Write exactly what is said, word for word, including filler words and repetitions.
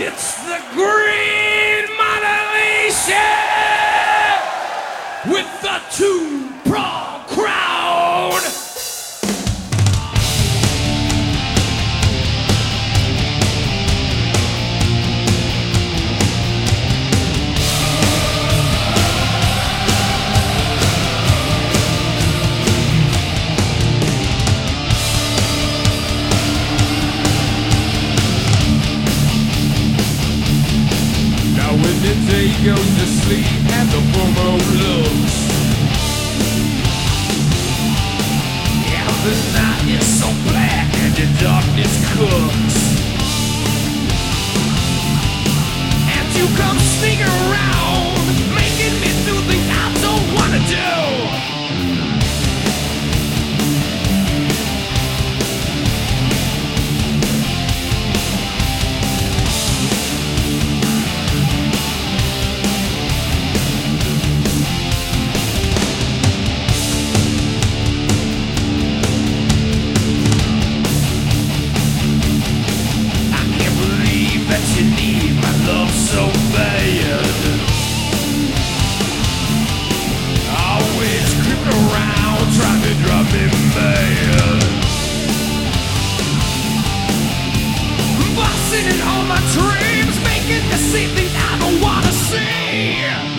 It's the green modulation with the two-prong crown. When the day goes to sleep and the full moon looks, yeah, the night is so black and the darkness cooks, and you come sneaking around, making me do things I don't wanna do. You need my love so bad. Always creeping around, trying to drive me mad. Busting in all my dreams, making me see things I don't wanna see.